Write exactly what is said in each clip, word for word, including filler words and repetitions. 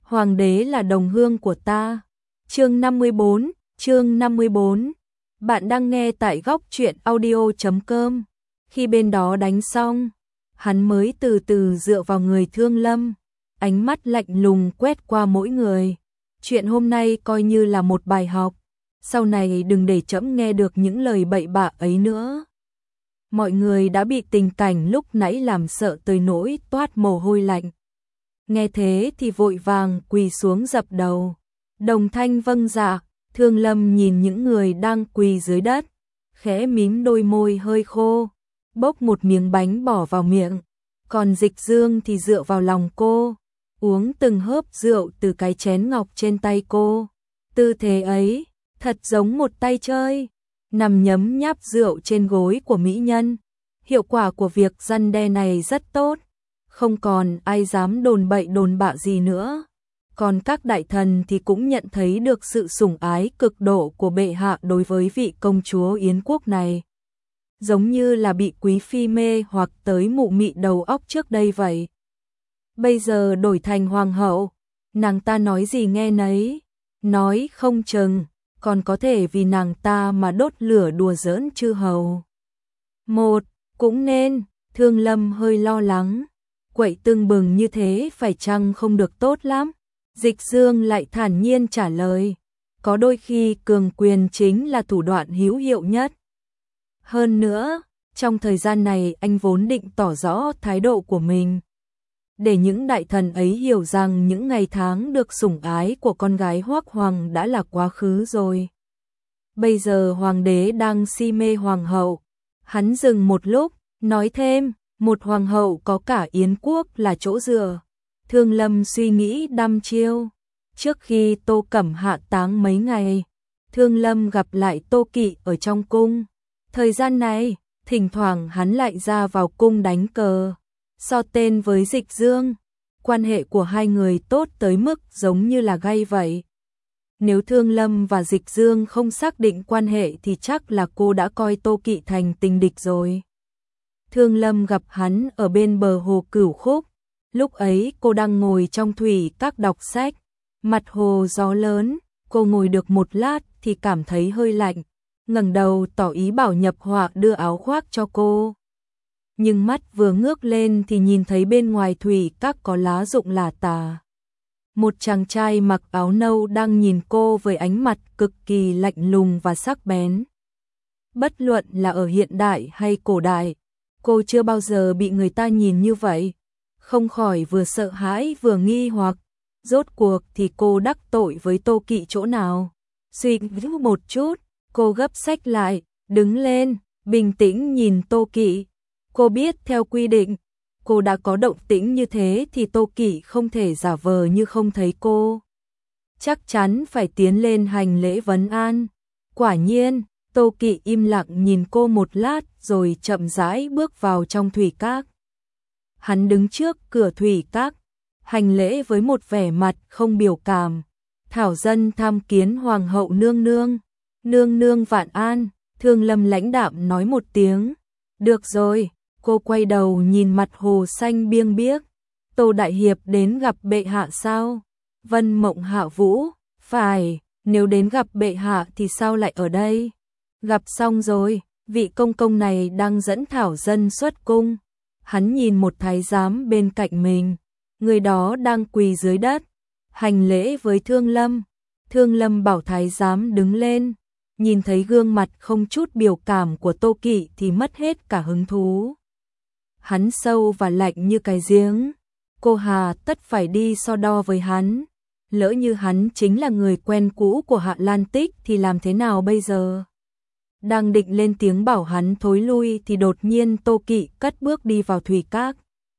Hoàng đế là đồng hương của ta. Chương năm mươi bốn, chương năm mươi bốn. Bạn đang nghe tại góc truyện audio chấm com. Khi bên đó đánh xong, hắn mới từ từ dựa vào người Thương Lâm, ánh mắt lạnh lùng quét qua mỗi người. Chuyện hôm nay coi như là một bài học, sau này đừng để trẫm nghe được những lời bậy bạ ấy nữa. Mọi người đã bị tình cảnh lúc nãy làm sợ tới nỗi toát mồ hôi lạnh. Nghe thế thì vội vàng quỳ xuống dập đầu. Đồng thanh vâng dạ. Thương Lâm nhìn những người đang quỳ dưới đất, khẽ mím đôi môi hơi khô, bốc một miếng bánh bỏ vào miệng. Còn Dịch Dương thì dựa vào lòng cô, uống từng hớp rượu từ cái chén ngọc trên tay cô. Tư thế ấy, thật giống một tay chơi, nằm nhấm nháp rượu trên gối của mỹ nhân. Hiệu quả của việc răn đe này rất tốt, không còn ai dám đồn bậy đồn bạ gì nữa. Còn các đại thần thì cũng nhận thấy được sự sủng ái cực độ của bệ hạ đối với vị công chúa Yến quốc này. Giống như là bị quý phi mê hoặc tới mụ mị đầu óc trước đây vậy. Bây giờ đổi thành hoàng hậu, nàng ta nói gì nghe nấy, nói không chừng còn có thể vì nàng ta mà đốt lửa đùa giỡn chư hầu. Một, cũng nên. Thương Lâm hơi lo lắng, quậy tưng bừng như thế phải chăng không được tốt lắm. Dịch Dương lại thản nhiên trả lời, có đôi khi cường quyền chính là thủ đoạn hữu hiệu nhất. Hơn nữa, trong thời gian này anh vốn định tỏ rõ thái độ của mình, để những đại thần ấy hiểu rằng những ngày tháng được sủng ái của con gái Hoắc Hoàng đã là quá khứ rồi. Bây giờ hoàng đế đang si mê hoàng hậu. Hắn dừng một lúc, nói thêm, một hoàng hậu có cả Yến quốc là chỗ dựa. Thương Lâm suy nghĩ đăm chiêu. Trước khi Tô Cẩm hạ táng mấy ngày, Thương Lâm gặp lại Tô Kỵ ở trong cung. Thời gian này, thỉnh thoảng hắn lại ra vào cung đánh cờ, so tên với Dịch Dương. Quan hệ của hai người tốt tới mức giống như là gay vậy. Nếu Thương Lâm và Dịch Dương không xác định quan hệ thì chắc là cô đã coi Tô Kỵ thành tình địch rồi. Thương Lâm gặp hắn ở bên bờ hồ Cửu Khúc. Lúc ấy cô đang ngồi trong thủy các đọc sách, mặt hồ gió lớn, cô ngồi được một lát thì cảm thấy hơi lạnh, ngẩng đầu tỏ ý bảo Nhập Họa đưa áo khoác cho cô. Nhưng mắt vừa ngước lên thì nhìn thấy bên ngoài thủy các có lá rụng lả tả. Một chàng trai mặc áo nâu đang nhìn cô với ánh mặt cực kỳ lạnh lùng và sắc bén. Bất luận là ở hiện đại hay cổ đại, cô chưa bao giờ bị người ta nhìn như vậy. Không khỏi vừa sợ hãi vừa nghi hoặc, rốt cuộc thì cô đắc tội với Tô Kỵ chỗ nào. Suy nghĩ một chút, cô gấp sách lại, đứng lên, bình tĩnh nhìn Tô Kỵ. Cô biết theo quy định, cô đã có động tĩnh như thế thì Tô Kỵ không thể giả vờ như không thấy cô. Chắc chắn phải tiến lên hành lễ vấn an. Quả nhiên, Tô Kỵ im lặng nhìn cô một lát rồi chậm rãi bước vào trong thủy các. Hắn đứng trước cửa thủy các, hành lễ với một vẻ mặt không biểu cảm. Thảo dân tham kiến hoàng hậu nương nương. Nương nương vạn an. Thương Lâm lãnh đạm nói một tiếng. Được rồi. Cô quay đầu nhìn mặt hồ xanh biêng biếc. Tô đại hiệp đến gặp bệ hạ sao? Vân Mộng Hạ Vũ. Phải, nếu đến gặp bệ hạ thì sao lại ở đây? Gặp xong rồi, vị công công này đang dẫn Thảo dân xuất cung. Hắn nhìn một thái giám bên cạnh mình, người đó đang quỳ dưới đất, hành lễ với Thương Lâm. Thương Lâm bảo thái giám đứng lên, nhìn thấy gương mặt không chút biểu cảm của Tô Kỵ thì mất hết cả hứng thú. Hắn sâu và lạnh như cái giếng, cô hà tất phải đi so đo với hắn. Lỡ như hắn chính là người quen cũ của Hạ Lan Tích thì làm thế nào bây giờ? Đang định lên tiếng bảo hắn thối lui thì đột nhiên Tô Kỵ cất bước đi vào thủy các.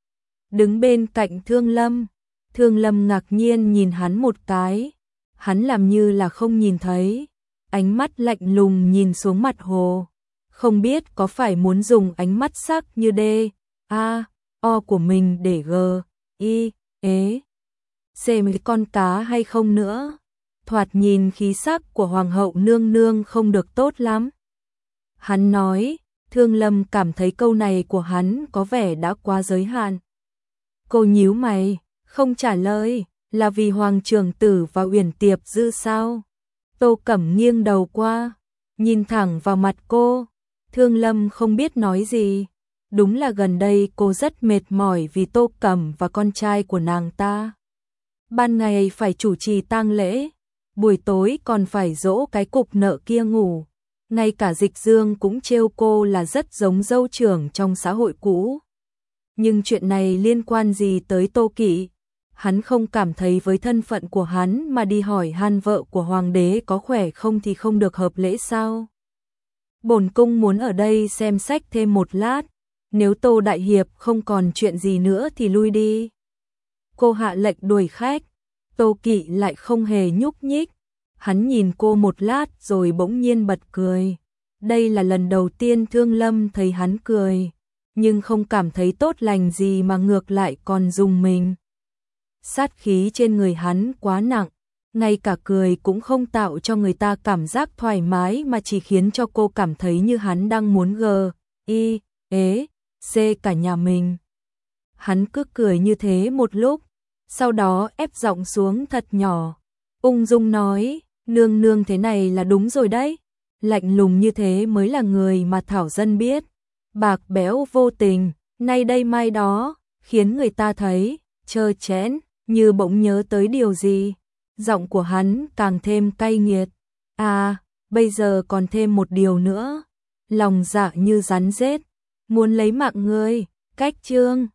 Đứng bên cạnh Thương Lâm, Thương Lâm ngạc nhiên nhìn hắn một cái. Hắn làm như là không nhìn thấy, ánh mắt lạnh lùng nhìn xuống mặt hồ. Không biết có phải muốn dùng ánh mắt sắc như D, A, O của mình để G, I, ế, xem cái con cá hay không nữa. Thoạt nhìn khí sắc của hoàng hậu nương nương không được tốt lắm. Hắn nói, Thương Lâm cảm thấy câu này của hắn có vẻ đã quá giới hạn. Cô nhíu mày, không trả lời, là vì Hoàng trưởng tử và Uyển Tiệp Dư sao? Tô Cẩm nghiêng đầu qua, nhìn thẳng vào mặt cô. Thương Lâm không biết nói gì. Đúng là gần đây cô rất mệt mỏi vì Tô Cẩm và con trai của nàng ta. Ban ngày phải chủ trì tang lễ, buổi tối còn phải dỗ cái cục nợ kia ngủ. Ngay cả Dịch Dương cũng trêu cô là rất giống dâu trưởng trong xã hội cũ. Nhưng chuyện này liên quan gì tới Tô Kỵ? Hắn không cảm thấy với thân phận của hắn mà đi hỏi han vợ của hoàng đế có khỏe không thì không được hợp lễ sao? Bổn cung muốn ở đây xem sách thêm một lát, nếu Tô đại hiệp không còn chuyện gì nữa thì lui đi. Cô hạ lệnh đuổi khách, Tô Kỵ lại không hề nhúc nhích. Hắn nhìn cô một lát rồi bỗng nhiên bật cười. Đây là lần đầu tiên Thương Lâm thấy hắn cười, nhưng không cảm thấy tốt lành gì mà ngược lại còn rùng mình. Sát khí trên người hắn quá nặng, ngay cả cười cũng không tạo cho người ta cảm giác thoải mái mà chỉ khiến cho cô cảm thấy như hắn đang muốn gờ, y, ế, xê cả nhà mình. Hắn cứ cười như thế một lúc, sau đó ép giọng xuống thật nhỏ, ung dung nói, nương nương thế này là đúng rồi đấy, lạnh lùng như thế mới là người mà thảo dân biết, bạc bẽo vô tình, nay đây mai đó, khiến người ta thấy, trơ trẽn, như bỗng nhớ tới điều gì. Giọng của hắn càng thêm cay nghiệt. À, bây giờ còn thêm một điều nữa. Lòng dạ như rắn rết, muốn lấy mạng ngươi, cách chương.